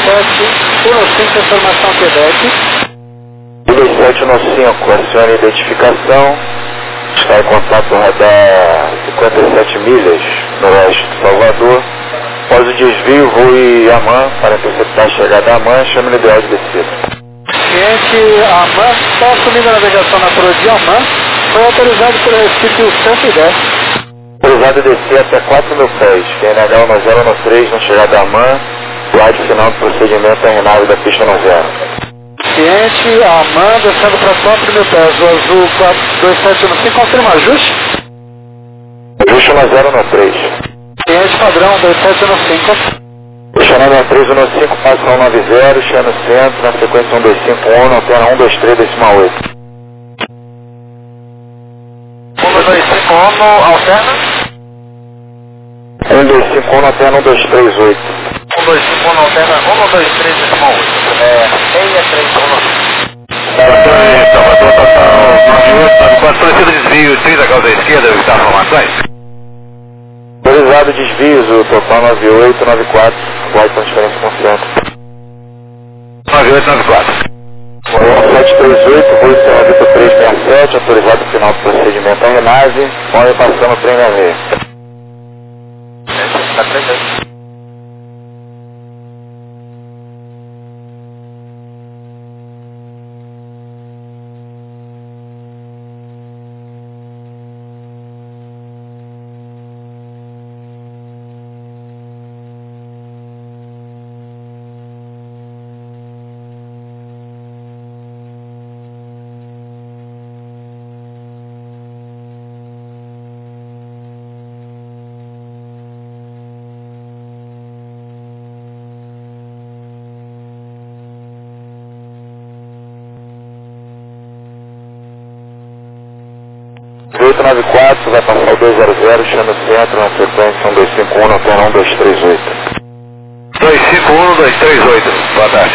2715, informação Quebec. 2715, acione a identificação. Está em contato radar 57 milhas noroeste de Salvador. Após o desvio, voe Amman para interceptar a chegada da Amman, chame no ideal de descida. Cliente Amman, está assumindo a navegação na proa de Amman, foi autorizado pelo Recife o 110. Autorizado a descer até 4.000 pés. QNH 1013 na chegada da Amman, slide final do procedimento é renave da pista 90. Cliente Amman, descendo para 4.000 pés, o azul 2715, confirma ajuste? Ajuste 1013. Cliente padrão 2715. Channel 1315, passa 190, chama centro, na frequência 1251, antena 123, decimal 8. 1251, alterna? 1251, antena 1238. 1251, alterna 123, decimal 8. 631. Salvador, total 98, solicita desvio 30 graus à esquerda, evitar formações. Autorizado desvios, o total 9894, slide transferência com centro. 9894. 738, voo Vitor 367, autorizado o final do procedimento a renave, pode passando o trem na meia. Está presente. Voo 894, vai passar o 200, chama o centro, na frequência 1251, antena 1238. 251, 238, boa tarde.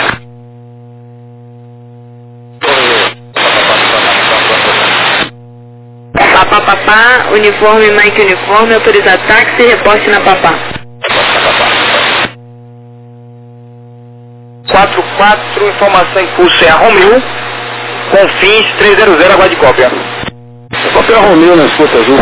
Papá, uniforme, Mike uniforme, autorizado táxi, reporte na Papá. 44, informação em curso é a Romil, com fins 300, aguarde cópia. Cópia Romil na escuta azul.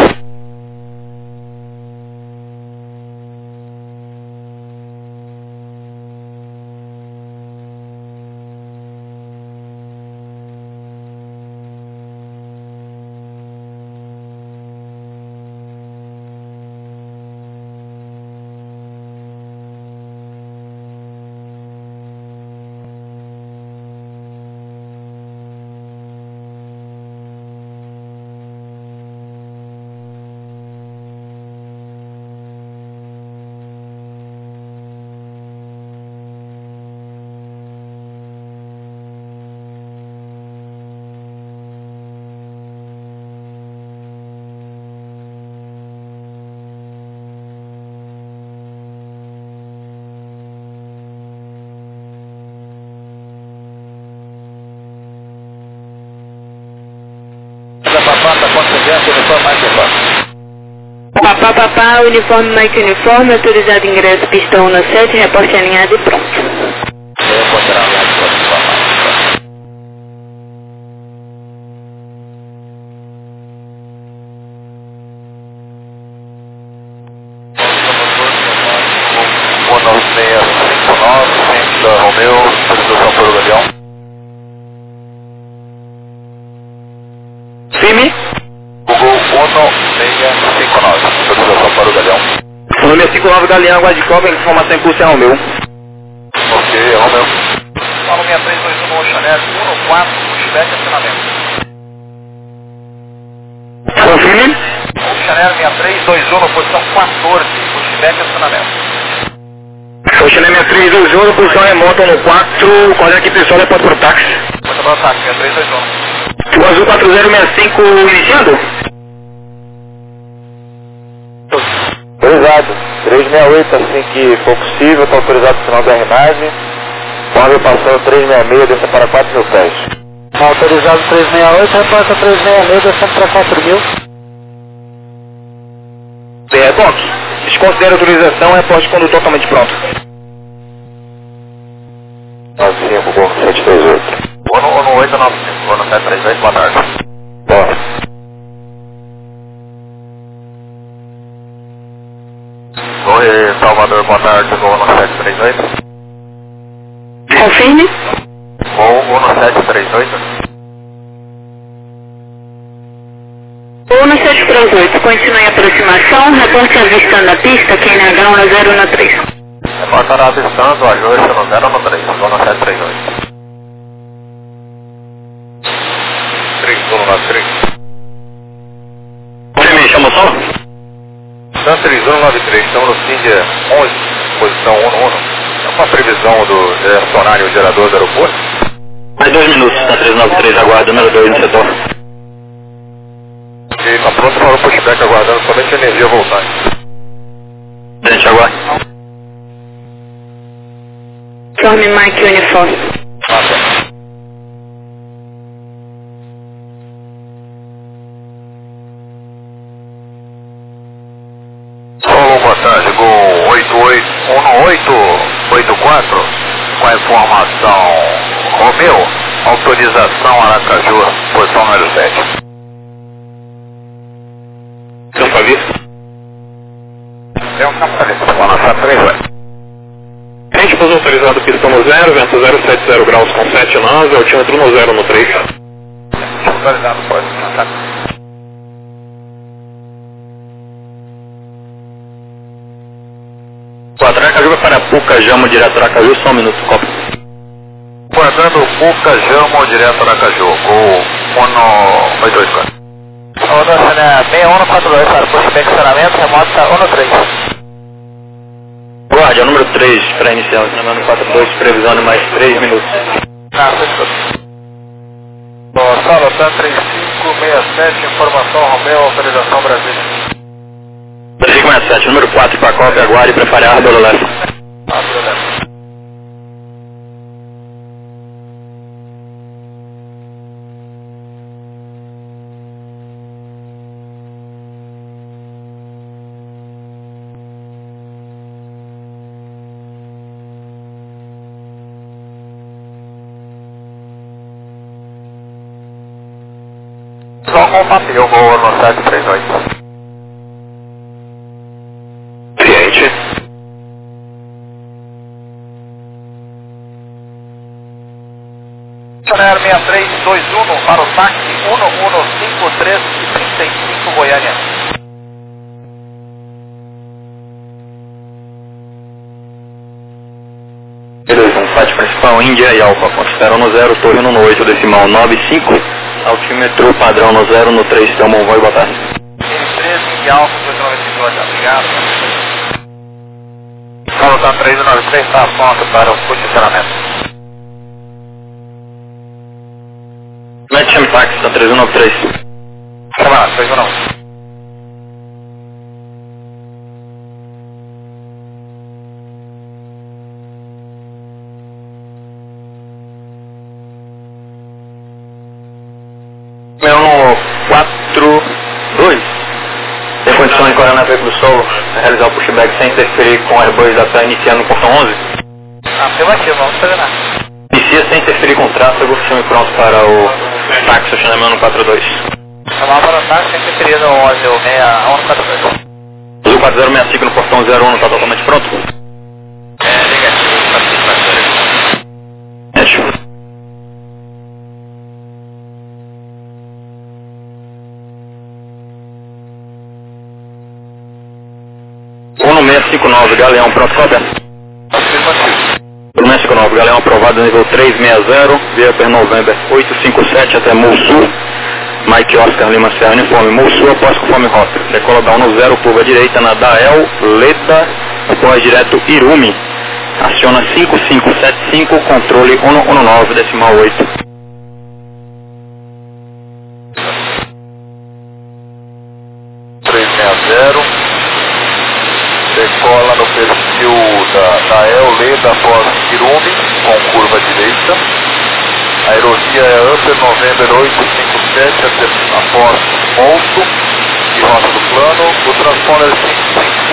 Papá, uniforme, Mike uniforme, autorizado ingresso, pista 17, reporte alinhado e pronto. Romeu, autorização para o Galeão. Firme. Google 1659, autorização para o Galeão. Número 659, Galeão, Guardicoba, informação em curso é Romeu. Ok, Romeu. Fala 6321 no Chanel 14, no Chivete, acionamento. Confirme. Chanel 6321 na posição 14, no Chivete, acionamento. O Chanel 6321, posição remota no 4, coordenada aqui pessoal, é ponto para o táxi. Muito bom, táxi, 6321. O azul 4065 iniciando. Autorizado. 368, assim que for possível, está autorizado o final da renave. Pode passando 366, desça para 4.000 pés. Autorizado 368, repassa 366, descendo para 4.000. Desconsidera a autorização, reporte quando totalmente pronto. linha pro Gol 738. Vou no 895, vou no 738, boa tarde. Bora. Oi, Salvador, boa tarde, vou no 738. Confirme. Vou no 738. Ou no 738, continue em aproximação, reporte avistando a pista, QNH 1013. Reportará avistando, ajuste no 013, vou no 738. 3193. Você me chamou só? Santa 3193, estamos no fim de 11, posição 111. É uma previsão do direcionário gerador do aeroporto? Mais 2 minutos, tá 393, aguarda, número 2 no setor. E está pronto para o pushback aguardando somente a energia voltante. Gente, aguarda. Informe Mike Uniforme. Alô, boa tarde, Gol 1884, com a informação Romeu, autorização Aracaju, posição número 7. Campo aviso. É um capitalista, vou lançar 3, vai. Gente, pouso autorizado, pistão no 0, vento 070 graus com 7 nós, altímetro no 0 no 3. Autorizado, pode lançar. Aracaju vai para Puca, Jamo, direto Aracaju, só um minuto, copa. Guardando Puca, Jamo, direto Aracaju, Gol 184. Rodando na 6142 para o pushback estacionamento, remoto está 113. Guarde, é o número 3 para iniciar, número 42, previsão de mais 3 minutos. Fechou. Sala, tá 3567, informação Romeu, autorização Brasília. 3567, número 4 para a cópia, aguarde e prepare a arma do leste. Só com o papel, vou no 738. Ciente. Funcionário 6321 para o táxi 115335 Goiânia. Beleza, um FAT principal, Índia e Alfa, consideram no 0, torre no 8, decimal 95, altímetro padrão no 0, no 3, Telmon, vai, boa tarde. 13 e Alfa 292, obrigado. Fala, tá 393, está pronto para o posicionamento. Matcham Taxi, tá 3193. Chamada, 319. Meu no 42. Tem condições de correr na veículo solo, realizar o pushback sem interferir com o Airbus da TAM iniciando no portão 11. Afirmativo, vamos fazer nada. Inicia sem interferir com o tráfego, filme pronto para o táxi, estacionamento no 42. Chamava para o táxi, sempre queria no 11 ou 142. Azul 4065 no portão 01, está totalmente pronto? Negativo, satisfatório. Fechou. No 659, Galeão, pronto, cópia? Afirmativo. No 659, Galeão aprovado, nível 360, Viper November 857 até Mulsul, Mike Oscar Lima Serra, uniforme Mulsul, após conforme rota. Decola down no 0, curva direita na Dael, Leda, após direto Irumi. Aciona 5575, controle 119, decimal 8. Decola no perfil da Leda após Irumi, com curva direita. A aerovia é Upper November 857 após Molso e rota do plano. O transponder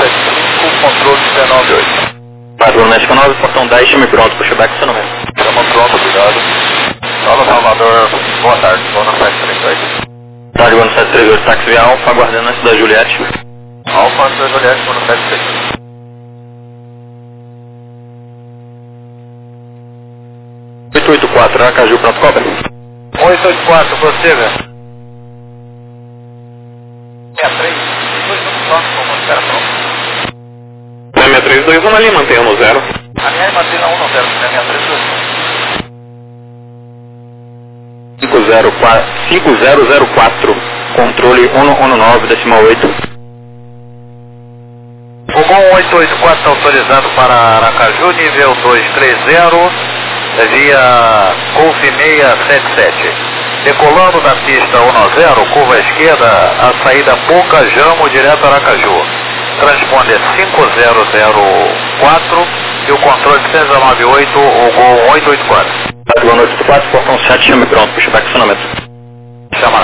5575, controle 198. Padrão 9, portão 10, chame pronto, pushback, estacionamento. Chama pronto, obrigado. Fala, Salvador, boa tarde, vou no 738. Tarde, vou no 738, táxi via Alfa, aguardando antes da Juliette. Alfa, antes da Juliette, vou no 738. 884, Aracaju, pronto, cobra. 884, prossiga. 63, 214, como espera pronto. 6321 ali, mantenha no 0. A minha mantém na 1 no 0, 6321. 5004, controle 119, decimal 8. Fogão 884 está autorizado para Aracaju, nível 230, via Golf 677. Decolando da pista 190, curva à esquerda, a saída Boca Jamo, direto a Aracaju. Transponder 5004 e o controle 698, o Gol 884. Boa noite, 4, portão 7, chame pronto, puxa back acionamento. Chama.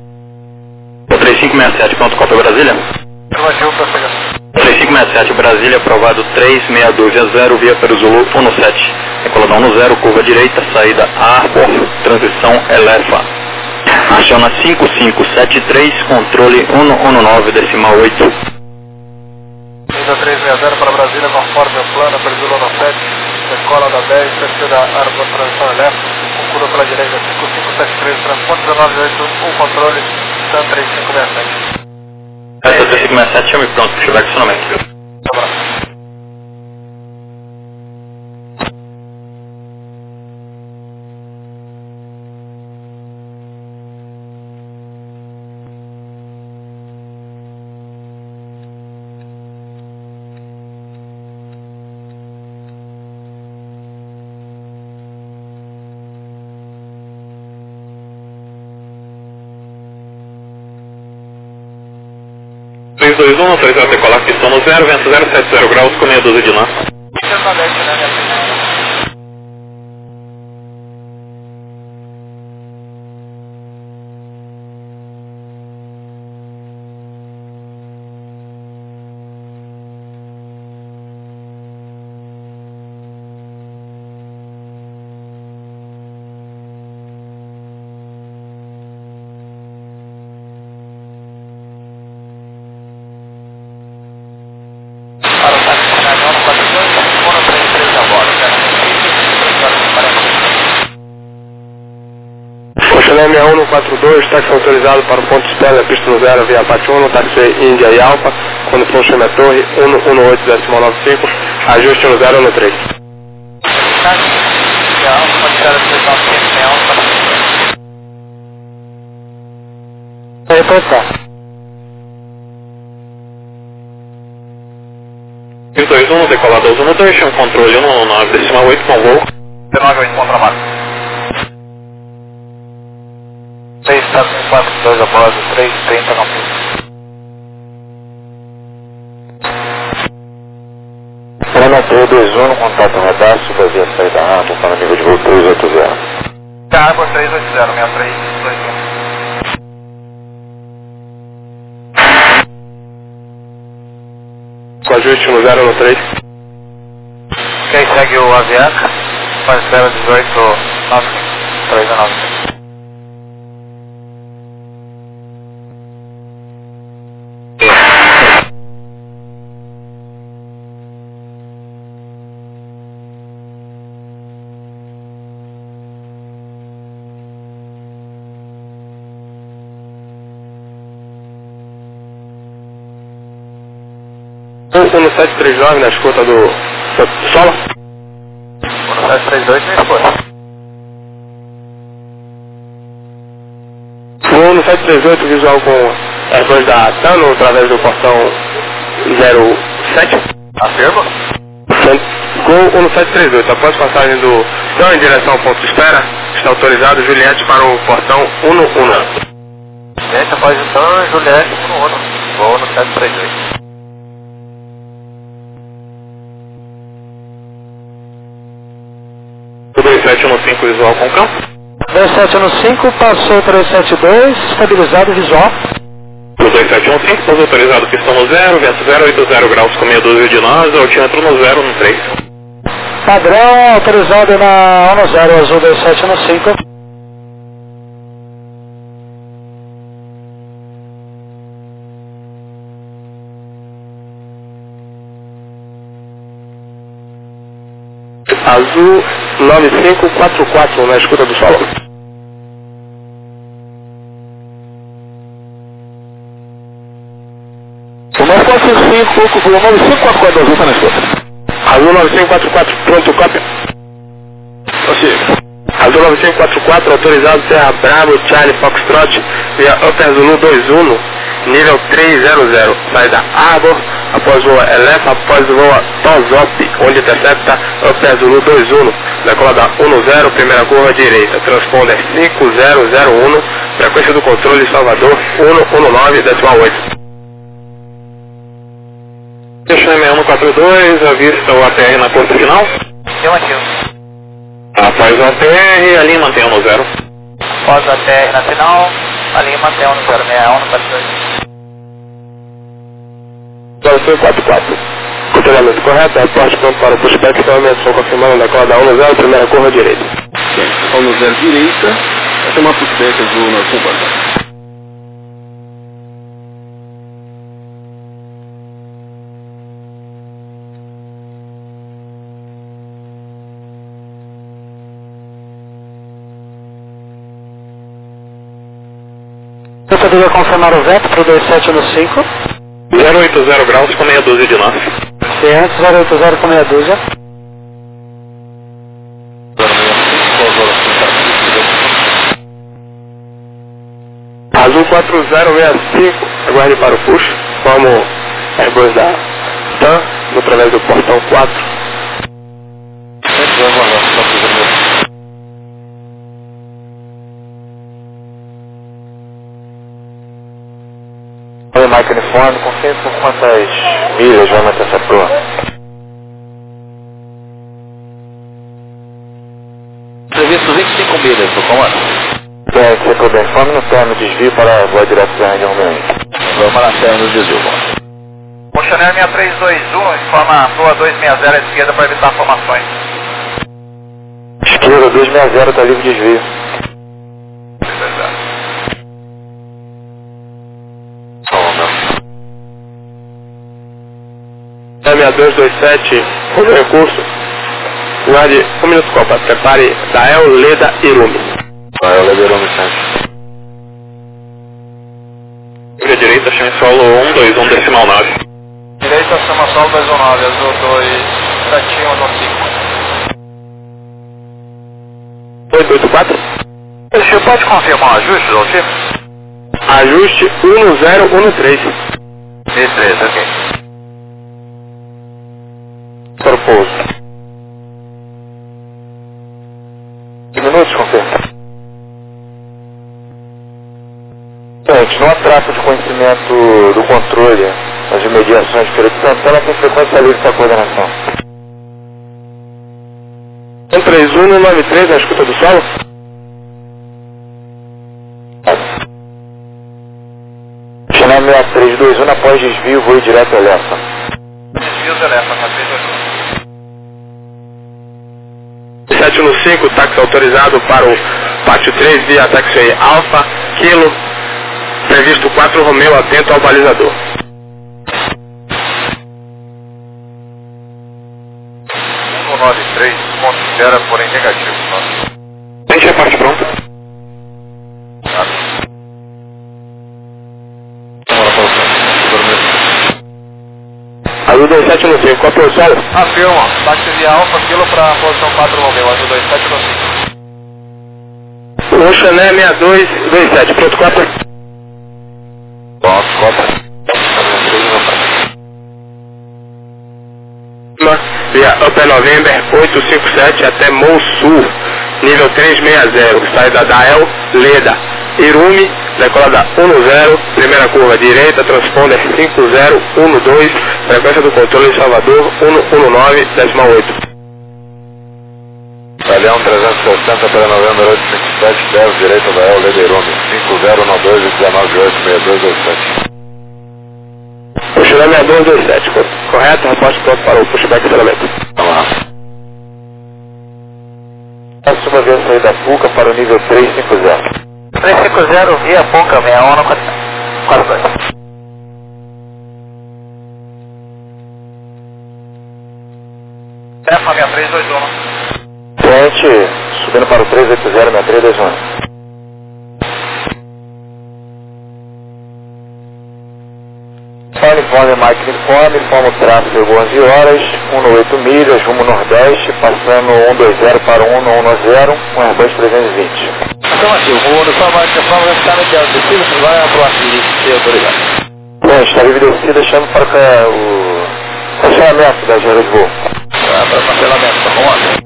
3567, pronto, Copa Brasília. Afirmativo, prossiga. 3567, Brasília, aprovado 362 via Perizulu 17. Decoladão no 0, curva direita, saída Arbor, transição Elefa. Aciona 5573, controle 119, decimal 8. Linda 360 para Brasília, conforme o plano, Perizulu no 7, escola da 10, terceira Arbor, transição Elefa, com curva pela direita, 5573, transporte 1981, controle, SAM 3567. Essa 3567, chame pronto, puxa back acionamento. Autorizado a decolar, pistão no 0, vento 070 graus, com meia dúzia de nós. Oxalém 6142, táxi autorizado para o ponto de espera, pista no 0, via Pati 1, táxi Índia e Alfa, condução chama Torre, 118,95, ajuste no 0 no 3. Reportar. 321, decolado 12, chama controle 119, decimal 8, com voo. 198, contramar. 642 após 330 na pista. Renato 21, contato radar, suba via saída rápida para o nível de voo 380. Água 380, 6321. Com ajuste no 0 no 3. Quem segue o Aviaca? Faz 01895, 395. No 739 na escuta do Sola. No 732 me escolhe. Vou no 738 visual com R2 da Tano através do portão 07. Afirma? Gol no 738, após passagem do Tano em direção ao ponto de espera, está autorizado Juliette para o portão 111. Gente, após então, Juliette no 1. Vou no 738. O 2715 visual com campo. 2715 passou 372, estabilizado visual. O 2715, pouso autorizado, pistão no 0, vento 080 graus com meia dúzia de nós, altímetro no 0 no 3. Padrão autorizado na 10, azul 2715. Azul 9544 na escuta do solo. O 95 acorda azul tá na escuta. Azul 9544, pronto, cópia. Azul 9544, autorizado Serra Bravo, Charlie Foxtrot, via Upper Zulu 21, nível 300, saída Arbor, após voa Elefa, após voa Tozop, onde intercepta Upper Zulu 21, decolada 10, primeira curva direita, transponder 5001, frequência do controle Salvador 119,8. Deixa M142, avista o ATR na curva final. Deu aqui. Após o ATR, a linha mantém 10. Após a TR na final, a linha mantém 1061 no 42. 9544. Controlamento correto, aporte pronto para o pushback, então sou confirmando da corda 10, primeira curva direita. 10 direita, vai ter uma pushback azul na curva. Eu poderia confirmar o veto para o 2715. 080 graus com meia dúzia de nós. Ciente, 080 com meia dúzia. Azul 4065, aguarde para o push, como Airbus da TAM, através do portão 4. Oi, Mike Uniforme, confirme por quantas milhas vai manter essa proa? Previsto 25 milhas, do comando. Tem que ser por uniforme no termo desvio para a voa direta da região meio. Vamos na terra no desvio, bom. Motionaire 6321, informa a proa 260 à esquerda para evitar formações. Esquerda 260, está livre de desvio. 6227, com recurso, guarde 1 minuto copa, prepare Dael, Leda e Irumi. Dael, Leda e Irumi, sempre. Via direita, chame solo 121 decimal 9. Direita, chama solo 219, azul 2715. 884. O senhor pode confirmar o ajuste, Dalcir? Ajuste 1013. 13, ok. Para o pouso. 5 minutos, confirma. Gente, não há traço de conhecimento do controle nas imediações de Feira de Santana, tem frequência livre para coordenação. 13193 na escuta do solo. Channel 6321 após desvio, voo direto ao Elefa. Desvios Elefa, na 321. 715, táxi autorizado para o pátio 3 via taxiway Alfa, Kilo, previsto 4 Romeo, atento ao balizador. 193, considera, porém negativo. Deixa a parte pronta. Azul 2715, qual é o solo? Afirma, táxi via Alfa, Kilo para posição 4 Romeo, azul 2715. Roxané 6227, pronto, cópia. Pronto, cópia. Via Upper November 857 até Mosul, nível 360, saída Dael, Leda, Irumi, decolada 10, primeira curva direita, transponder 5012, frequência do controle Salvador 119,8. Italião 360 para novembro 857, 10 direita da El Leda Irumi, 5012 1986227. Puxando 6227, correto? Resposta pronto para o pushback de elemento. Vamos lá. Próxima via saída Puca para o nível 350. 350 via Puca, 6142. Família 381. Frente, subindo para o 380, 6321. Uniforme, Mike Uniforme, informa o tráfego 11 horas, 1 milhas, rumo nordeste, passando 120 para 110, um Airbus 320. Então aqui, o uniforme Mike Uniforme vai ficar mediado descida, você vai para o arquivo de autoridade. Bom, está livre descida, chamo para o cancelamento da agenda de voo. Para o cancelamento, tá bom?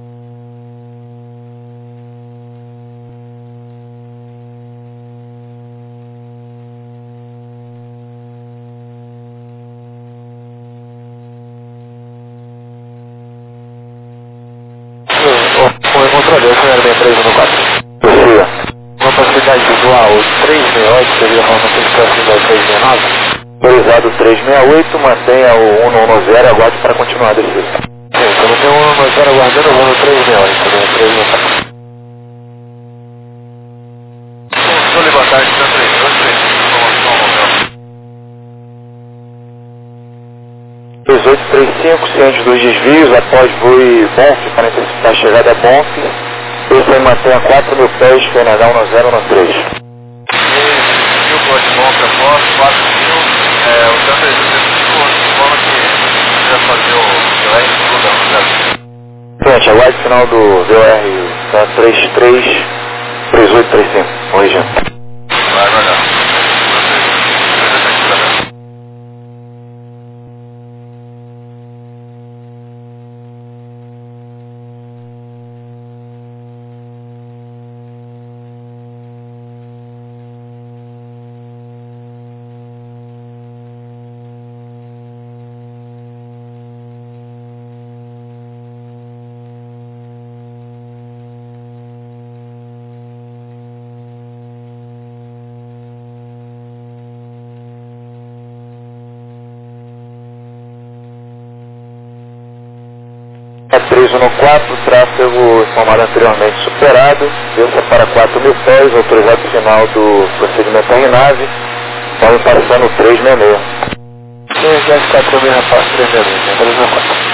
Foi controle, esse era 314. Precisa. Uma possibilidade de voar o 368, seria uma notificação da 369? Autorizado 368, mantenha o 110, aguarde para continuar a descida. Sim, quando tem um 110 aguardando, eu vou no 368, também 368. Vou levantar de 1835, ciente dos desvios, após voe Bonf, para antecipar a chegada a Bonf. Esse aí mantenha 4.000 pés, PNH 1013. E o Código Bonf após 4.000, o Santa informa que vai fazer o R tudo, Frente, aguarde final do VOR 33 3835, corrigindo. vai aguardar. É 314, tráfego informado anteriormente superado, desça para 4.000 pés, autorizado final do procedimento RNAV, estamos passando o 366. Sim, já está também na parte 366, 364.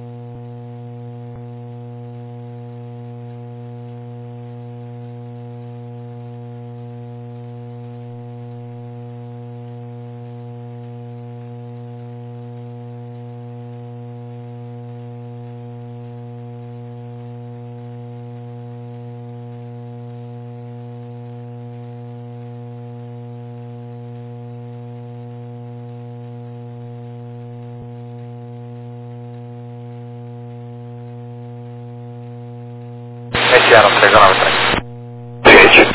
Metiaram, 393. Gente.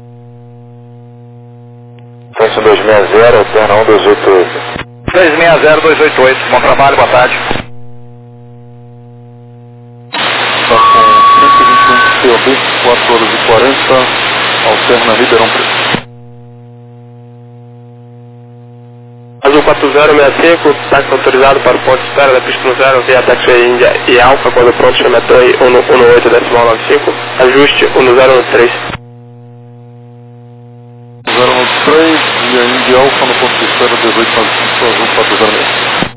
Frente 260, alterna 1288. 260288, bom trabalho, boa tarde. Está com 121 COB, 4 horas e 40, alterna Ribeirão Preto. Azul 4065, táxi autorizado para o ponto de espera da pista 0 via táxi Índia e Alfa, quando pronto, chama Toei 118,95, ajuste 1013. 093 e a Índia Alfa no ponto de espera 1895, Azul 406.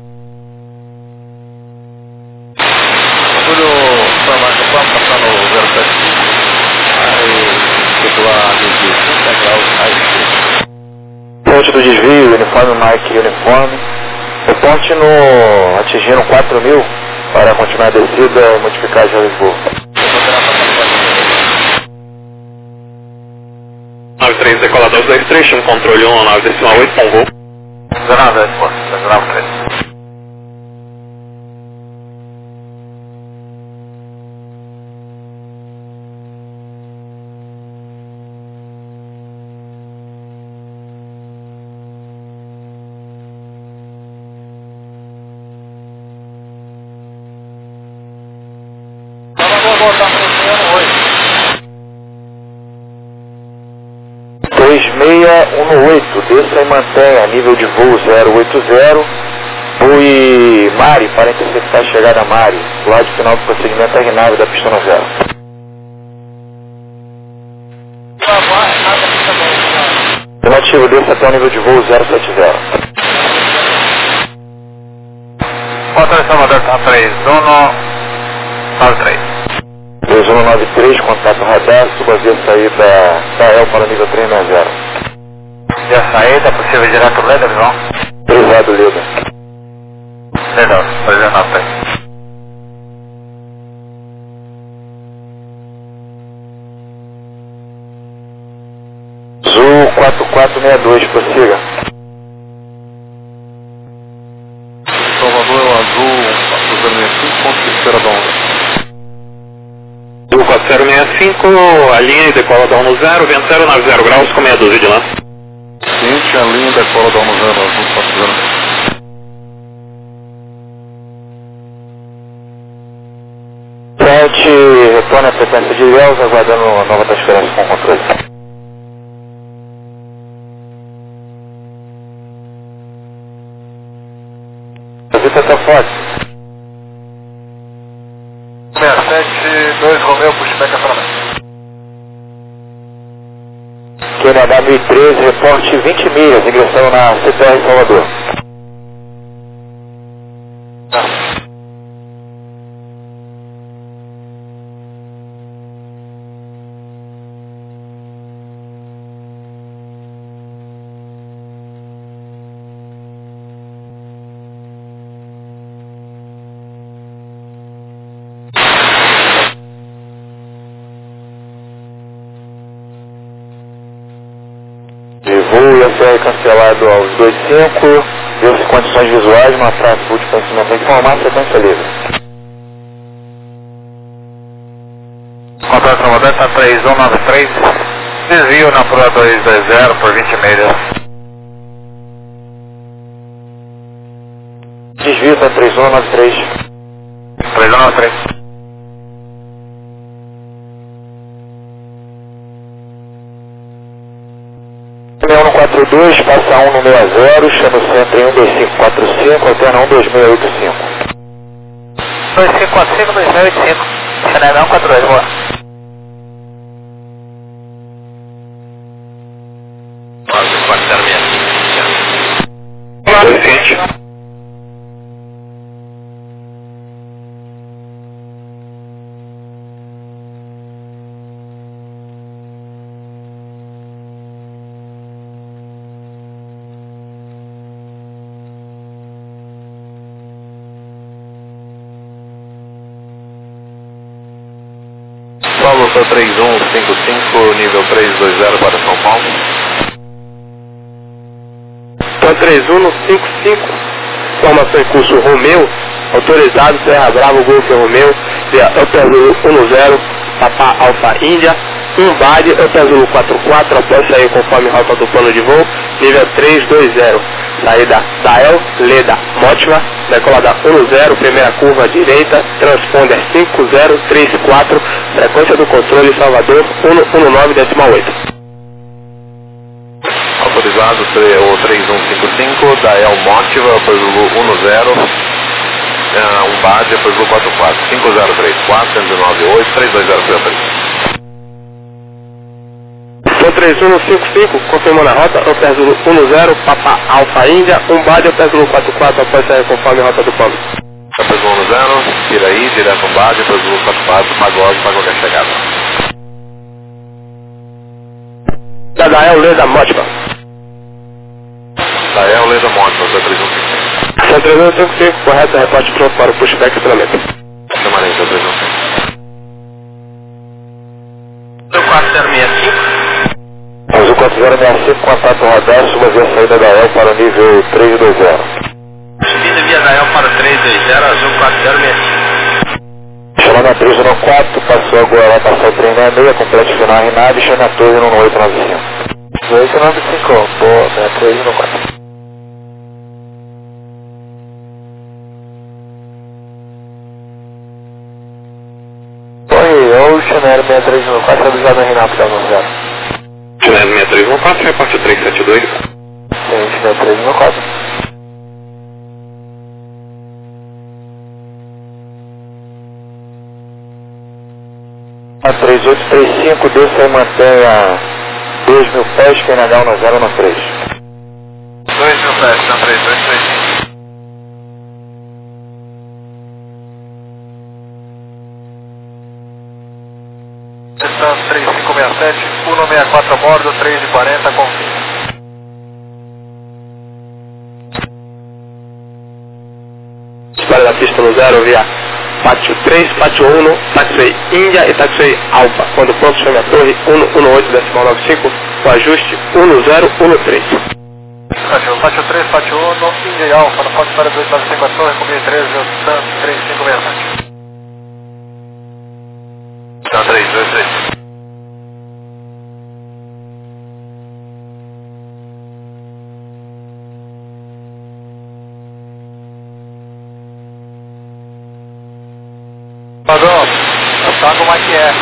Tudo farmácia, vamos passar no 075. Aí, titular de 30 graus, aí. Ponte do desvio, uniforme Mike uniforme. O ponte no atingiram 4.000 para continuar a descida e modificar a Lisboa. 93 decola 223, chama controle 19,8 com voo. 19, 19, Vou voltar funcionando hoje. 2618, desça e mantenha nível de voo 080, voe Mari para interceptar a chegada a Mari, do lado final do procedimento RNAV da pista 0. Afirmativo, desça até o nível de voo 070. Controle Salvador, tá 3193. 2193, contato radar, suba via saída da EL para o nível 360. E a saída possível direto Leda, Visão? Prezado Leda. Legal, 393. Azul 4462, prossiga. Salvador é o azul 465, ponto de espera da onda. Azul 4065, a linha decola da 10, vento 090 graus com meia dúzia de lance. Seguinte, a linha decola da 10, azul 405. 7, retorna a frequência de Ilhéus, aguardando a nova transferência com controle. Visita tá forte. 672 Romeu, pushback para mim. QNH 1013, reporte 20 milhas, ingressando na CPR Salvador. De voo ia ser cancelado aos 25, deu-se condições visuais, uma frase de conhecimento a informar, sequência livre. Contato Salvador, tá 3193. Desvio na Pro 220 por 20 milhas. Desvio para 3193. 3193. 6142, passa 1 no 60, chama o centro em 12545, alterna 12685. 2545, 2085. Chanel 142, boa. Suficiente. Paulo, tá 3155, nível 320 para São Paulo. Então 3155, formação em curso Romeu, autorizado Serra Bravo, Golf Romeu, via Upper Zulu 10, Papa Alfa Índia, BAD, Upper Zulu 44, após sair conforme rota do plano de voo, nível 320, saída da El, Leda, Motiva, decolada 10, primeira curva direita, transponder 5034, frequência do controle Salvador 119,8. Autorizado o 3155, da El Motiva, Upper Zulu 10, BAD, Upper Zulu 44, 5034, 1098, 320 Então 3155, confirmando a rota, Upper Zulu 10, Papa Alfa Índia, BAD, Upper Zulu 44, após sair conforme rota do plano. Upper Zulu 10, Piraí, direto BAD, Upper Zulu 44, Pagode, para qualquer chegada. Da El, Leda, Motiva. Da El, Leda Motiva, 3155. Então 3155, correto, reporte pronto para o pushback e treinamento. Permanente, 3155. 4065. Azul 4065, contato radar, suba via saída da EL para o nível 320. Subida via Dael para 320, azul 4065. Chamando a 314, passou agora, vai passar o 366, complete final RNAV, chama a torre no 895. 895, boa, 314. Oi, Ocean Air 6314, avisado no RNAV, tá no 0. Chanel 6314, reporte 372. Sim, 6314. A 3835, desça e mantenha 2.000 pés, KNH 1013. 2.000 pés, na 323. Distância 3567, 164 a bordo, 3h40, confirma. Dispara da pista no 0 via Pátio 3, Pátio 1, Taxi Índia e Taxi Alfa. Quando pronto, chame a torre 118.95, o ajuste 1013. Pátio 3, Pátio 1, Índia e Alfa, não pode para 295 a torre, comigo 13, distância 3567. Tá, 323. Padrão, sabe como é que é?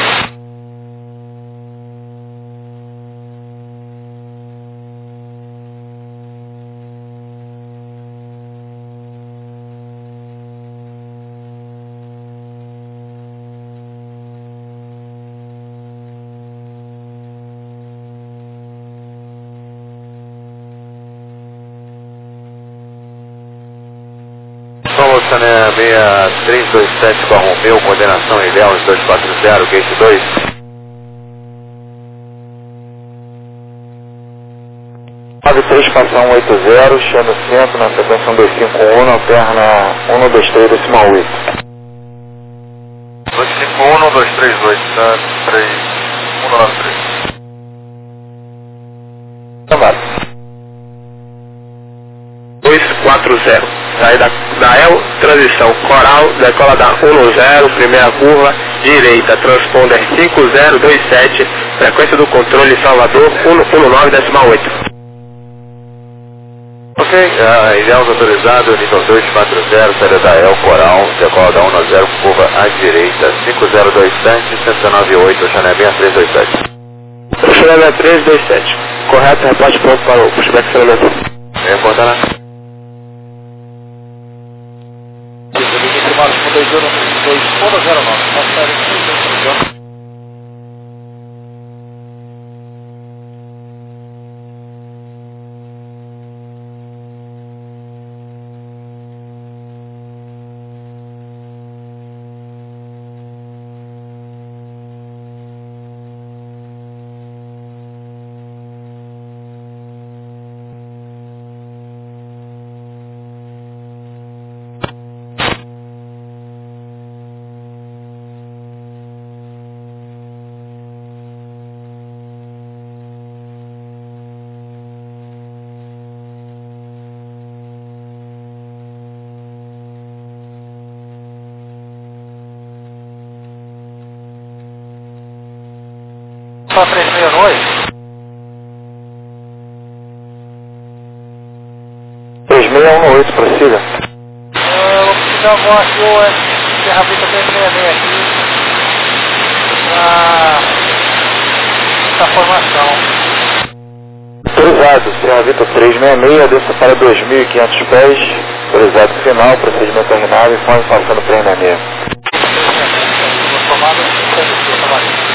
Solucioné 6327 com a Romeu, coordenação Ilhéus 240, gate 2. Nove 3, passa 180, chama o centro, na sequência 1251, alterna 123, decimal 8. 251, 238, 3193. Tomado. 240. Saída da EL, transição Coral, decola da 10, primeira curva, direita, transponder 5027, frequência do controle Salvador 119.8. Ok, Ilhéus autorizado, nível 240, saída da EL, Coral, decola da 10, curva à direita, 5027, 198, Chané 6327. Chané 6327, correto, reporte pronto para o pushback acelerador. Reportará. Marcos 209, passar aqui, só 368. 3618, prossiga. Eu vou precisar voar aqui o ferramenta 366 aqui essa formação. Autorizado, Serravita 366, desça para 2.500 pés, autorizado final, procedimento terminado, informe passando 366. Vou tomar no combustível, trabalho.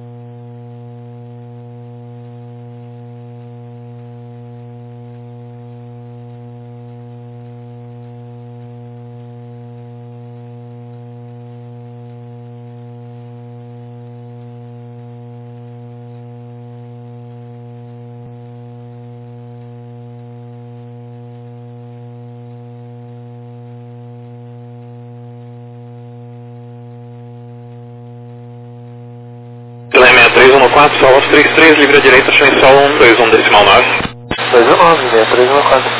Pela 6314, Sol 33, livre à direita, chame Sol 121 decimal 9. 219, 6314.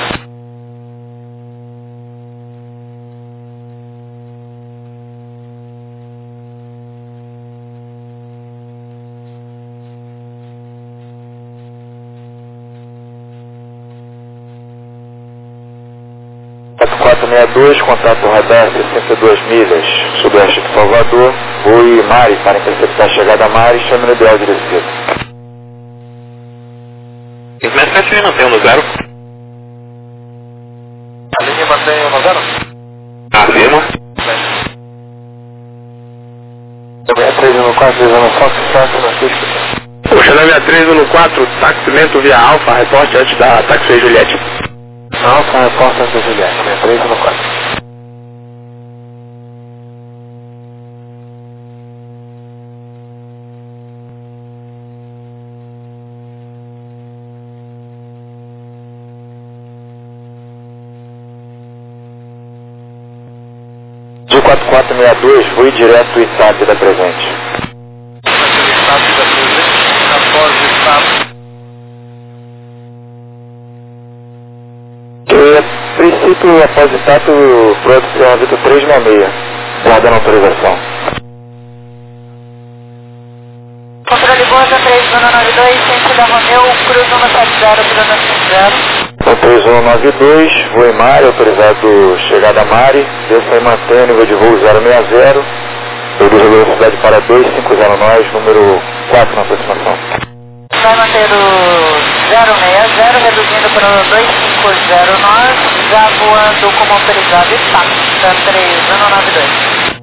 Contato radar 62 milhas, sudoeste de Salvador, Boi Mari, para interceptar a chegada a Mari, chame no ideal direcido. Mestre, ele mantém no 0. A linha mantém no 0? Afirma. Também é 314, visando Fox, Santo na pista. Puxa Oceano 6314, táxi lento via Alfa, reporte antes da táxi Juliette. Alfa, reporte antes da Juliette, 6314. De 4462, fui direto do ITAP da presente. ITAP da presente, após o ITAP. Princípio, após o ITAP, produção Vitor 366, guardando autorização. Controle Bosa 3192, centro da Romeu, cruz 170, pilota 50. 3192, voo em Mari, autorizado chegada a Mari, desça e mantém nível de voo 060, reduz a velocidade para 250 nós, número 4 na aproximação. Vai manter o 060, reduzindo para o 250 nós, já voando como autorizado ITAP, da 3192.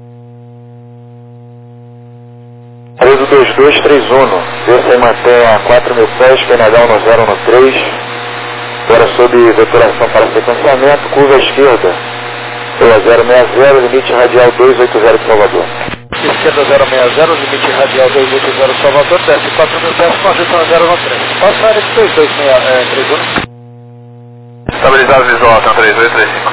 132231, desça e mantém a 4.000 pés, PNH 1013. Agora sob veturação para sequenciamento, curva à esquerda, pela 060, limite radial 280 de Salvador. Esquerda 060, limite radial 280 de Salvador, desce 4.000 pés, projeção 013. Passa a área de 2261. Estabilizado visual, tá 3235.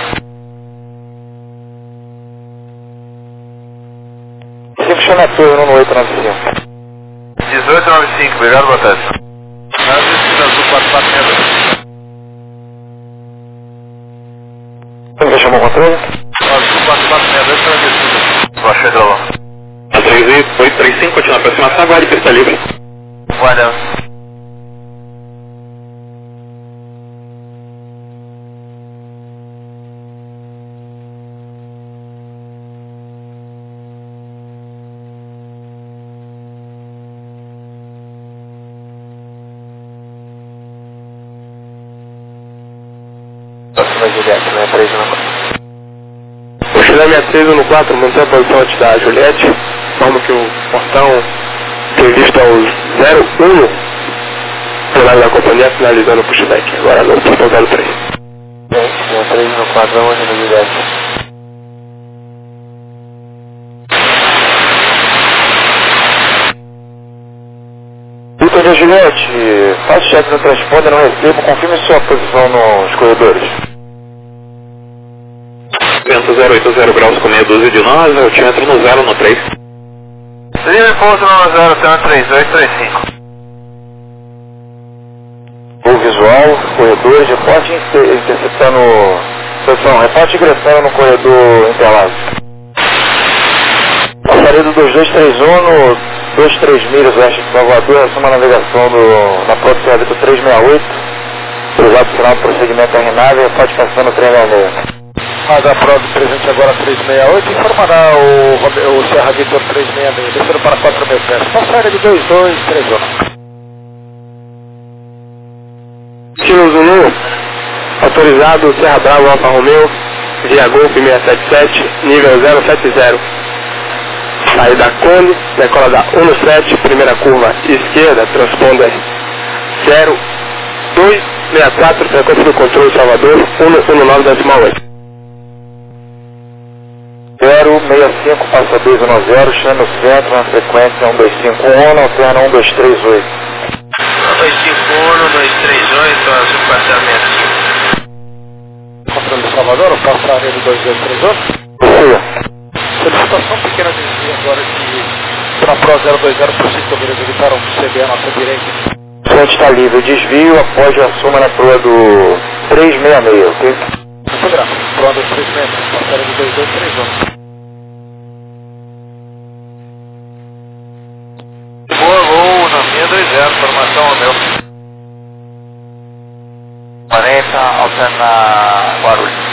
5 chama a torre, no 895. 1895, obrigado, boa tarde. Azul Azul 4462. Quem já chamou o controle? Azul 4462, pela descida. Baixei da lá. A 3835, continua a aproximação, aguarde pista livre. Guarda. Próxima Juliette, né? 314. Oceano 6314, mantém a posição antes da Juliette, forma que o portão tem visto ao 01 do lado da companhia, finalizando o pushback, agora no portão 03. Gente, 314, vamos no Juliette. Vitor da Juliette, faz cheque no transponder, não recebo, confirme sua posição nos corredores. Vento 080 graus com meia dúzia de nós, altímetro no 0 no 3. Livre ponto no 03835. Voo visual, corredores, reporte interceptando, posição, reporte ingressando no corredor Interlagos. Passaria do 2231, 23 milhas oeste de Salvador, essa é uma navegação na produção Vitor 368, cruzado final do procedimento terminável, pode passar no 366. Mas a prova presente agora 368, informará o Serra Vitor 366, descendo para 4.000 pés. Passa a área de 2231. Kilo Zulu, autorizado Serra Bravo Alfa Romeo, via Golf 677, nível 070. Saída Conde, decola da 17, primeira curva esquerda, transponder 0264, frequência do controle Salvador, 119,8. 065, passa 210, chama o centro na frequência 1251, alterna 1238. 251, 238, azul passamento. Controle de Salvador, passa a área de 2231. Sim. Solicitação pequena desvio agora de para Pro 020 por 5 milhas, evitaram CB à nossa direita. Frente está livre, desvio após a soma na proa do 366, ok? Fotografia, Pro 236, passa a área de 2231. Boa, voo na 620, formação ao meu. 40, alterna Guarulhos.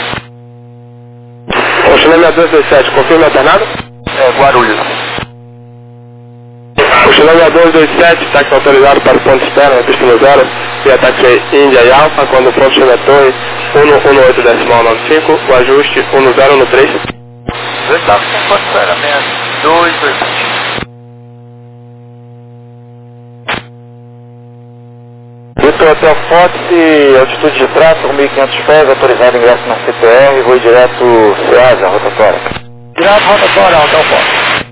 Oceano 6227, confirma alternado? Guarulhos. Oceano 6227, táxi autorizado para o ponto externo, na pista no 0, via táxi Índia e Alfa, quando pronto chega a torre 118,95, o ajuste 1013. Estava sem consideramento. 220. Vitor Hotel Fox, altitude de tráfego 1.500 pés, autorizado ingresso na CPR, voo direto CEASA, rotatória. Direto rotatória, Hotel Fox.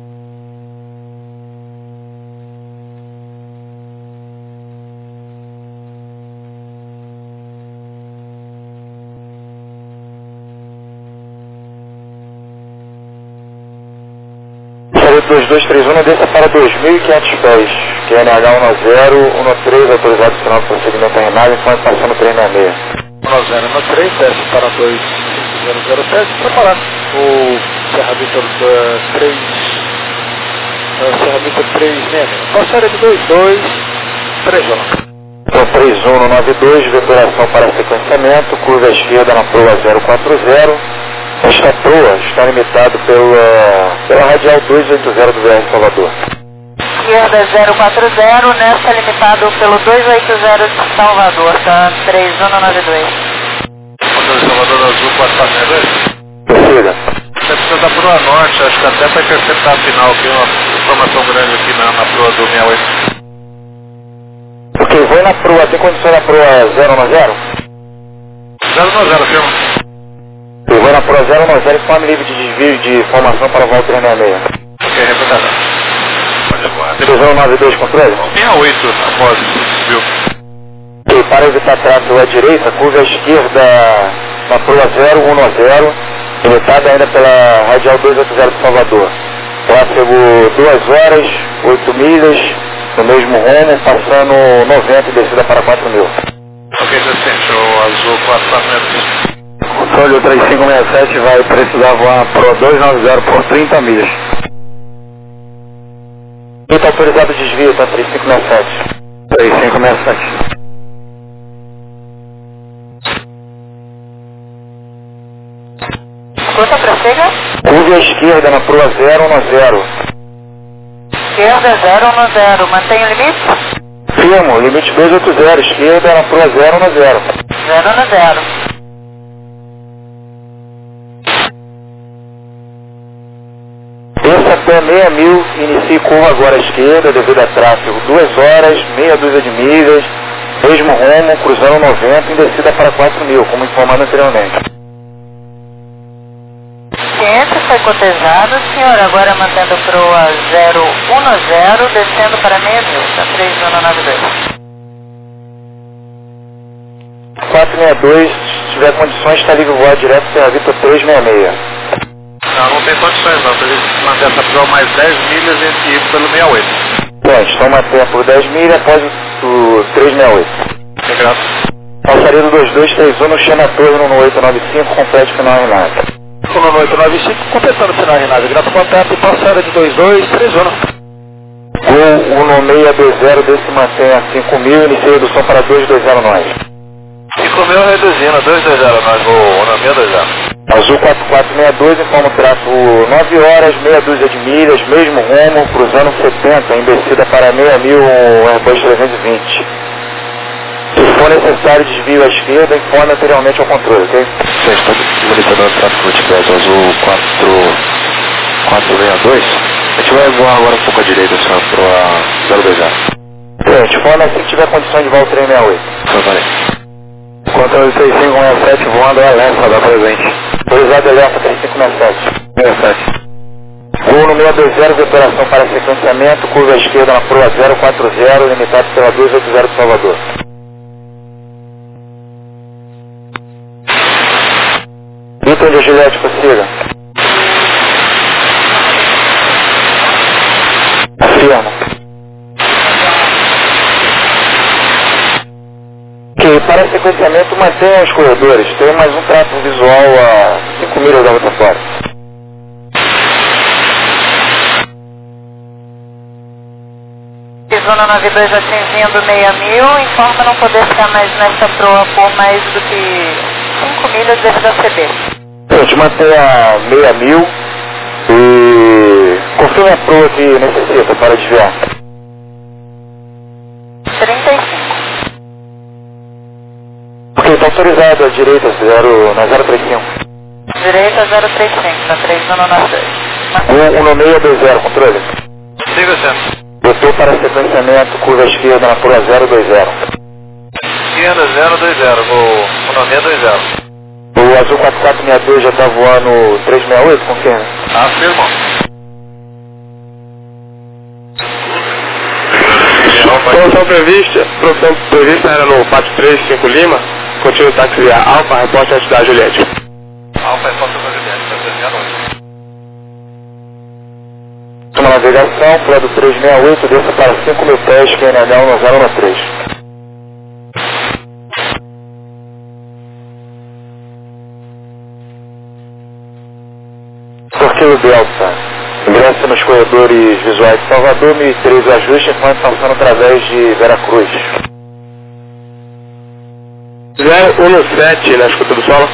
Saúde 2231, desça para 2.500 pés, QNH 1013, autorizado o sinal de procedimento a renagem, enquanto passando 366. 1013, desce para 2507, preparar o Serra Vitor 366. Passaria de 2231. Então 3192, vetoração para sequenciamento, curva esquerda na proa 040. Esta proa está limitado pela radial 280 do VR Salvador. Esquerda 040, nessa limitado pelo 280 de Salvador, tá 3192. Motor Salvador Azul 462. Prossiga. Você precisa da proa norte, acho que até para interceptar a final, tem uma informação grande aqui na proa do 68. Ok, vou na proa, tem condição na proa 010? 090, firma. Eu vou na proa 010, informe livre de desvio de formação para a volta 366. Ok, reportagem. Pode agora. 3092, controle? 68 após desvio. Ok, para evitar tráfego à direita, curva à esquerda na proa 010, limitada ainda pela radial 280 de Salvador. Tráfego 2 horas, 8 milhas, no mesmo rumo, passando 90 e descida para 4.000. Ok, descente, o azul 446. Controle 3567 vai precisar voar Pro 290 por 30 milhas. Está autorizado o desvio, tá 3567. 3567. Escuta, prossiga. Curva à esquerda na proa 010. Esquerda 010, mantém o limite? Firmo, limite 280, esquerda na proa 010. 010. Desça até 6.000, inicie curva agora à esquerda devido a tráfego. 2 horas, meia dúzia de milhas, mesmo rumo, cruzando 90 e descida para 4.000, como informado anteriormente. Ciência foi cotejado, senhor, agora mantendo proa 010, descendo para 6.000, tá 3192. 462, se tiver condições, está livre voar direto Serra Vitor 366. Não tem condições não, pra gente manter essa proa mais 10 milhas e ir pelo 68. Bom, estão mantendo por 10 milhas após o 368. Sem graça. Passaria do 2231 no Xena Torre no 895, complete final Renata. No 895, completando o final Renata. Grato contato e passaria de 2231. Gol 1620, desse mantém a 5.000, inicia a redução para 2209. 5.000 reduzindo, 220, nós vou na 620. Azul 4462, informa o tráfego 9 horas, meia dúzia de milhas, mesmo rumo, cruzando 70, em descida para 6.000, Airbus 320. Se for necessário desvio à esquerda, informe anteriormente ao controle, ok? Você está monitorando o tráfego de pés azul 462. A gente vai voar agora um pouco à direita, senhor, para 020. Gente, informe assim que tiver condições de voar o 368. Então, valeu. Controle 3567, voando a Alerta, dá presente. Autorizado Alerta 3567. Voo no 620, vetoração para sequenciamento, curva à esquerda na proa 040, limitado pela 280 de Salvador. Vitor de Juliette, prossiga. Afirma. Ok, para sequenciamento mantenha os corredores. Tem mais um tráfego visual a 5 milhas da rotatória. Zona 92 atingindo 6.000, informa não poder ficar mais nesta proa por mais do que 5 milhas devido a CB. Gente, mantenha 6.000 e confirme a proa que necessita para desviar. 35. Ok, está autorizado à direita na 035. Direita 035, na 3192. 1620, controle. Siga, senhor. Botou para sequenciamento, curva à esquerda na proa 020. Agenda 020, vou na 620. O Azul 4462 já está voando 368, confirma? Afirma. Produção prevista era no 435 Lima, contínuo táxi via Alfa, reporte antes da Juliette. Alfa é foto da Juliette, para 3 meia-noite. Uma navegação, Flado 368, desça para 5.000 pés, QNH 1013. Torquilo Delta, ingressa nos corredores visuais de Salvador, 1003 ajuste, enquanto passando através de Veracruz. 017 na escuta do solo.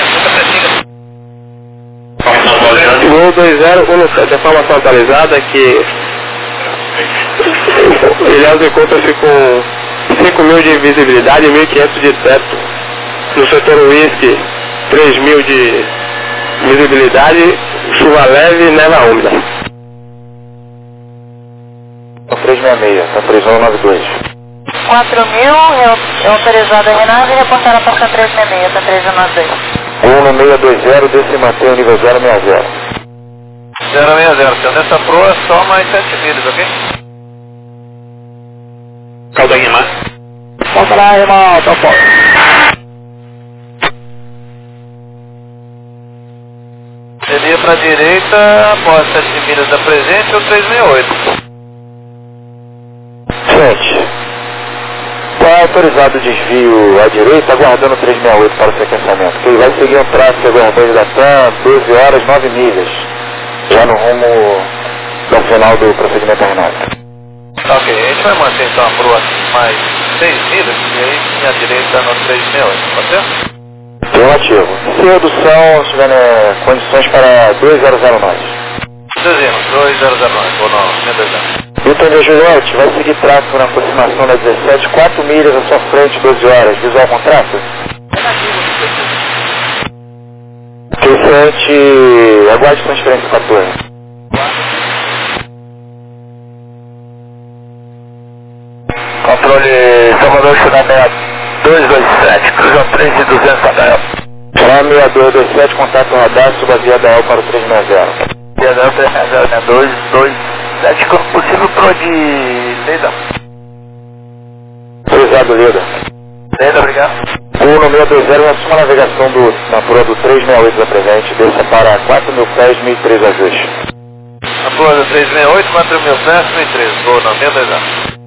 Gol 2017, a informação atualizada é que Ilhéus encontra-se com 5.000 de visibilidade e 1.500 de teto. No setor Whisky, 3.000 de visibilidade, chuva leve e neva úmida. 366, está previsão 92. 4.000, é autorizado a Renave e reportar a pasta 366, tá 392. 1620, desce e mantém o nível 060. 060, sendo essa proa só mais 7 milhas, ok? Calda Rimar. Volta lá, irmão, tá foda. Seria para a direita, após 7 milhas da presente ou 368. Gente, está autorizado o desvio à direita, aguardando 368 para o sequenciamento, que ele vai seguir um tráfego aguardando da TAM, 12 horas, 9 milhas, já no rumo do final do procedimento aeronáutico. Ok, a gente vai manter então a proa mais 6 milhas e aí minha direita no 368, pode ser? Relativo. Se redução tiver condições para 200 nós. Dezembro, 2009, ou não, 120. Newton de Juliette vai seguir tráfego na aproximação da 17, 4 milhas à sua frente, 12 horas. Visual com tráfego? Crescente, aguarde transferência 14. Controle Salvador, China 6227, cruzão 3.200 Adael. China 6227, contato radar, suba a via Adael para o 360. Via Adael 360, 227, como possível pro de Leda. Cruzado Leda. Leda, obrigado. 1620, assuma a navegação na proa do 368 da presente, desça para 4.000 pés, 1.003 ajustes. A proa do 368, 4.000 pés, 1.003, vou na 620.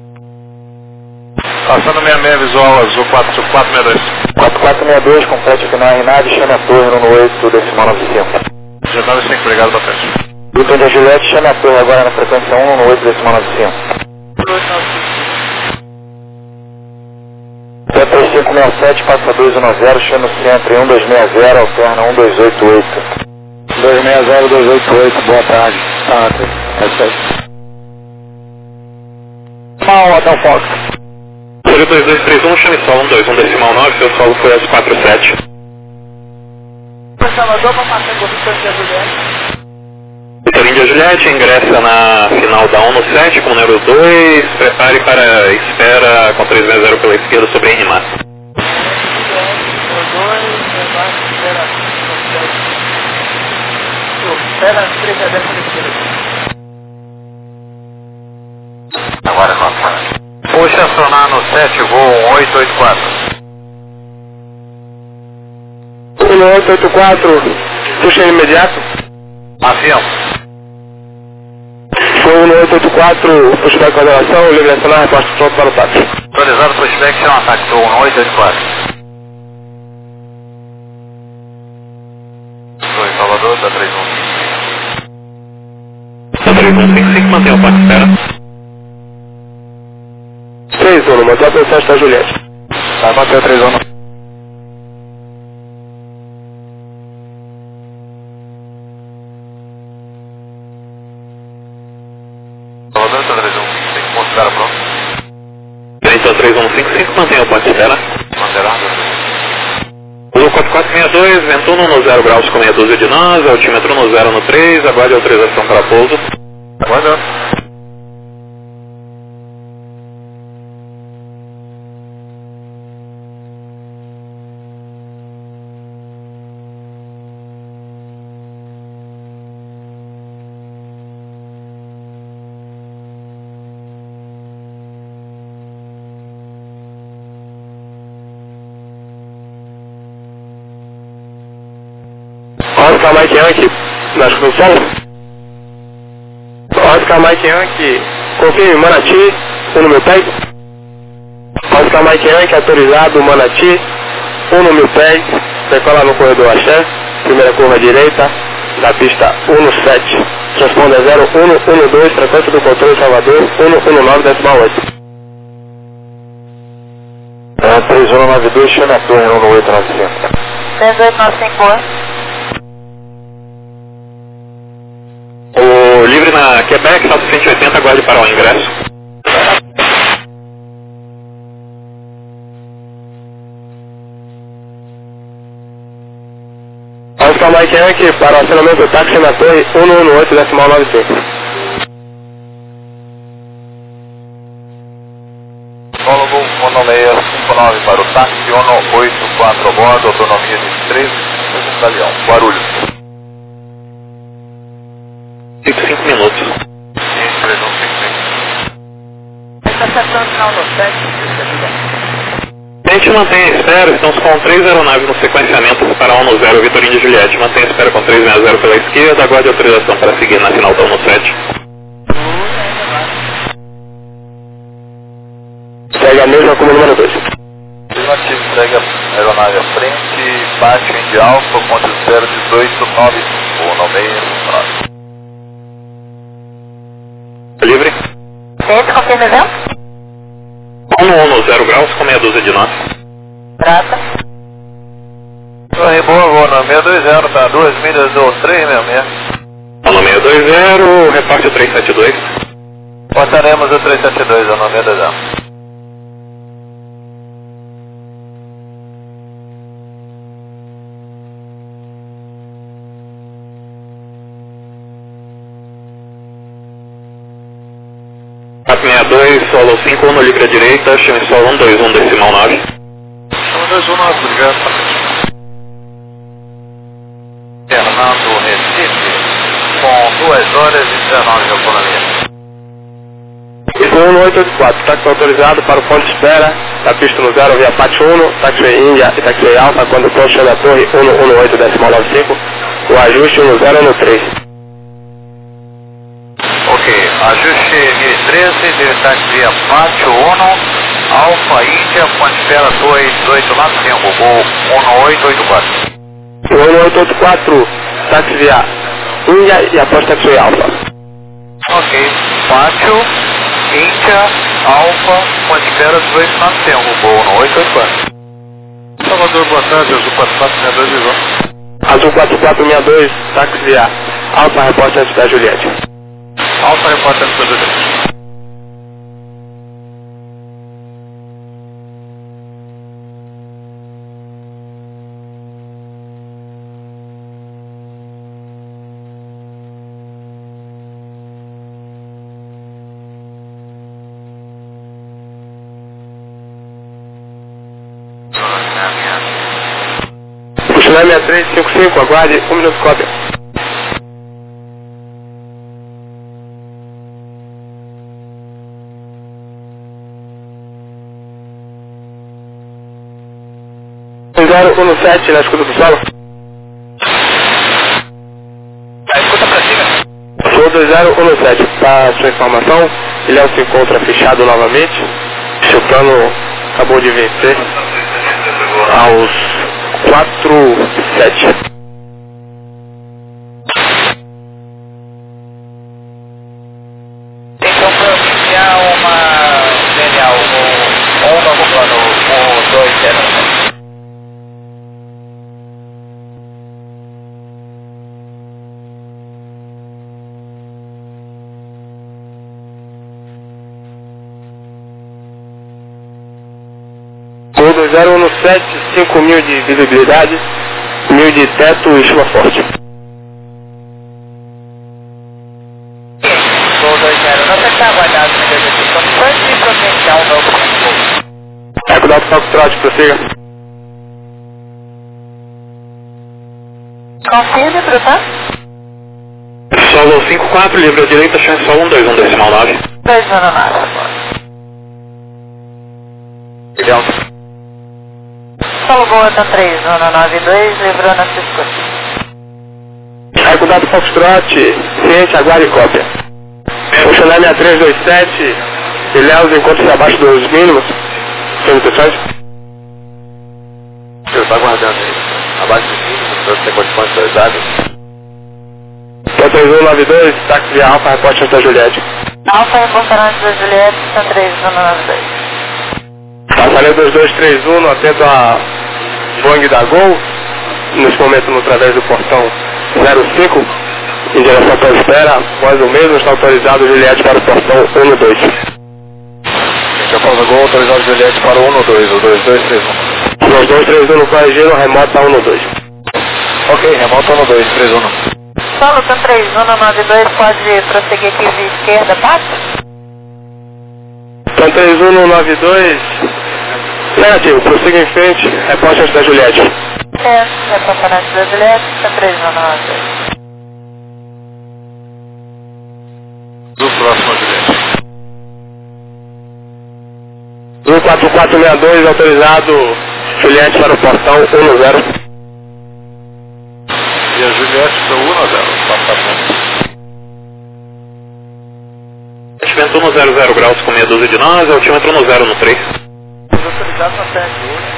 Passando 66 visual azul 4462. 4462, complete aqui na RNAV, chame a torre no 8, decimal 95. Já 95, obrigado, bastante. Newton de Juliette, chame a torre agora na frequência 1 no 8, decimal 95. 3567, passa 210, chame o centro em 1260, alterna 1288. 260, 288, boa tarde. Tá, é certo. Mal, Hotel Fox. Folha 2231, chame solo 121 decimal 9, seu solo foi às 47. Salvador, para passar com o Vitor de Juliette. Vitor Índia Juliette, ingressa na final da 117 com o número 2, prepare para espera com 360 pela esquerda sobre RMAS. Espera 360 pela esquerda. Agora não. Vou estacionar no 7, voo 884. 1884, puxa imediato. Avião. Foi 1884, pushback com adoração, livre nacional, reposto pronto para o táxi. Autorizado pushback, chama ataque, voo 1884. Oi, Salvador, tá 315. Tá 3155, mantém o parque espera. 3-1, mantém a atenção está Juliette. Vai bater o 3-1. Salvador, tá 315, considera pronto. Então 3155, mantém o parque espera. Considerado. Lua 4462, ventuno no 0 graus com meia dúzia de nós, altímetro no 0 no 3, aguarde autorização para pouso. Aguardando. Oscar Mike Yankee, na escuta do solo. Oscar Mike Yankee, confirme, Manati, 1 no meu pé. Oscar Mike Yankee, autorizado, Manati, 1 no meu pé. Decola no corredor Axé, primeira curva direita, da pista 17. Responda 0112, frequência do controle Salvador, 119, decimal 8. 3192, chame a torre 11895. 10895. O livre na Quebec, salto 180, aguarde para o ingresso. Oscar Mike Yankee, para o acionamento do táxi na torre 118, decimal 95. Solo Gol 1659 para o táxi 184 a bordo, autonomia de 13, segundo galeão, Guarulhos. 5 minutos. 3155. Estação final do 7, A gente mantém a espera, estamos com 3 aeronaves no sequenciamento para 110 Vitorino de Juliette. Mantém a espera com 360 pela esquerda, aguarde autorização para seguir na final da 17. Segue a mesma como número 2. Afirmativo, segue a aeronave à frente, baixa de alfa, ponto 01895, no meio, Livre. Centro, confirma o vento? 110 graus com meia dúzia de nós. Prata. Torre boa, vou na 620, tá 2 milhas ou 366. No 620, reparte o 372. Passaremos o 372, no 620. Cap 62, solo 51 no livre à direita, chame solo 121 decimal 9. 121, obrigado. Fernando Recife, com 2 horas e 19 de autonomia. Isso 1884, táxi autorizado para o ponto de espera, da pista no 0 via Pátio 1, táxi Índia e táxi Alfa, quando for chama a torre 118 decimal 95, o ajuste 1013. Ok, ajuste 1013, táxi via Pátio 1, Alfa Índia, ponte espera 285, voo 1884. 1884, táxi via Índia e após táxi Alfa. Ok, Pátio, Índia, Alfa, ponte espera 1895, voo 1884. Salvador, boa tarde, Azul 4462, Ivan. Azul 4462, táxi via Alfa, repórter antes da Juliette. Alfa, repórter antes da Juliette. Puxando 6355, aguarde 1 minuto cópia. Zero 17 na escuta do solo. Escuta pra cima. Sou 2017, para sua informação, ele se encontra fechado novamente. Seu plano acabou de vencer aos 4-7. Então, para iniciar uma genial, um novo plano, 207. Voo 2017, 5 mil de visibilidade, 1000 de teto e chuva forte. Voo 20, não está aguardado na execução, antes de providenciar um novo plano. Eco Delta Foxtrot, prossiga. Confirme, Bruta. Solo 54, livre à direita, chame solo 121 decimal 9. 219. Legal. Solo Gol 3, 192, livrando a escuta. Cuidado Foxtrot, ciente, aguarde cópia. Funcionário 6327, Ilhéus, encontra-se abaixo dos mínimos. Sem mutações? Eu estou aguardando aí. Abaixo dos mínimos, todos têm condições autorizadas. 3192, táxi via Alfa, reporte Santa Juliette. Alfa, reportando da Juliette, Santa 3192. Passaria 2231, atento a Boeing da Gol, nesse momento no através do portão 05, em direção para a espera, após o mesmo está autorizado Juliette para o portão 12. Já pausa Gol, autorizado Juliette para o 12, o 2231. 2231 no corrigindo, remota 12. Ok, remota 1231. Solo Santa 3192, pode prosseguir aqui via esquerda, passa? Então 3192, negativo, prossiga em frente, reporte antes da Juliette. Reportando da Juliette, Santa 3192. Do próximo Juliette. 14462, autorizado Juliette para o portão 10. E a Juliette para o 1 a 0. Batimento 100 graus com meia dúzia de nós, altímetro 10 no 3. Os autorizados na terra de hoje.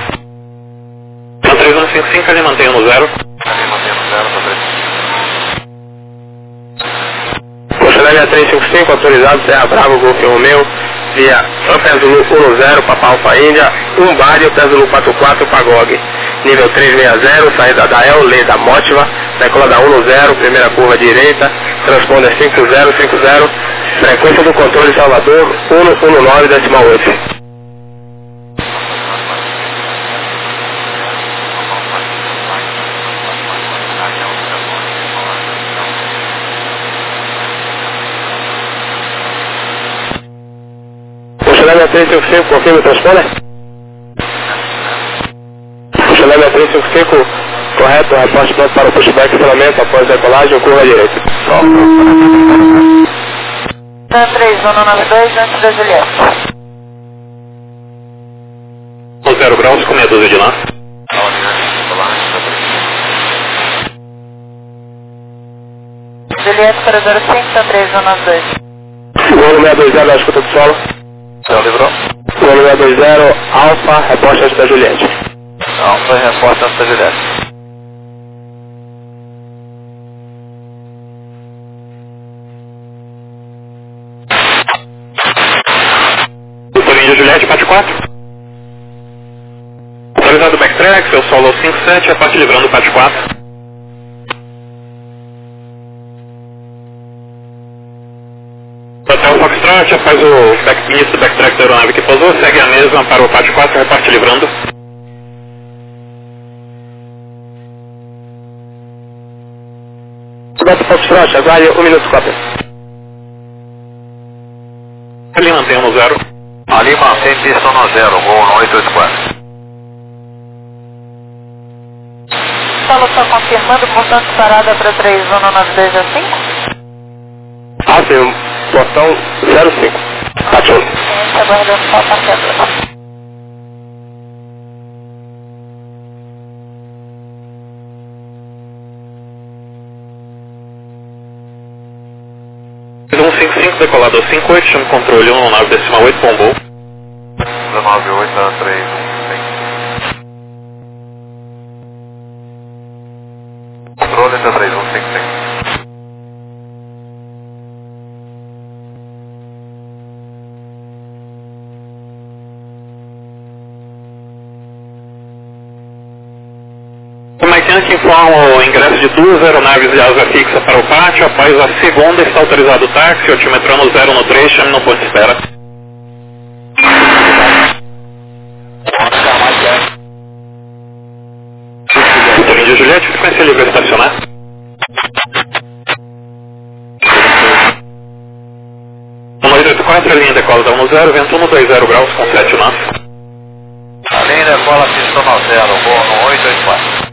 Na 3155, ele mantém no 0. Ali mantendo 0 para 3. Funcionário 355, autorizado Serra Bravo, Golf Romeu, via Ampere Zulu 10, Papa Alfa Índia, Umbari, Ampere Zulu 44, Pagog. Nível 360, saída da El, lei da Mótiva, decola da 10, primeira curva direita, transponder 5050, frequência do controle Salvador 119,8. Funcionário 355, confirma o transponder? Funcionário 355, correto, reporte pronto para o pushback filamento após decolagem, curva direita. Santa 3192, antes da Juliette. 0 graus com meia dúzia de nós. Juliette para 05, Santa 3192. Voo 620 na escuta do solo. Já livrou? Voo 620, Alfa, reporte antes da Juliette. Alfa, reporte antes da Juliette. Doutorinho Juliette, parte 4. Autorizado backtrack, seu solo 57, a parte livrando parte 4. Hotel Foxtrot, faz o início do backtrack da aeronave que pousou, segue a mesma para o parte 4, reparte livrando. Hotel Foxtrot, aguarde 1 minuto cópia. Ali mantém no 0. Ali mantém pista no 0, voo no 884. Solo só confirmando, portanto, parada para 3192 a 5? Ah, sim, portão 05. Parte 1. Ciente, aguardando só o parqueador. Um 55, decolado ao 58, chama controle 19,8 com voo. 198 a 3. Controle da 3155. O Maikense informa o ingresso de 2 aeronaves de asa fixa para o pátio. Após a segunda está autorizado o táxi, altimetrando 0 no 3, chame no ponto de espera. Doutorinho de Juliette, frequência livre a estacionar. Número 84, a linha decola da 10, vento 120 graus com 7 nós. A linha decola pista no 0, voo no 884.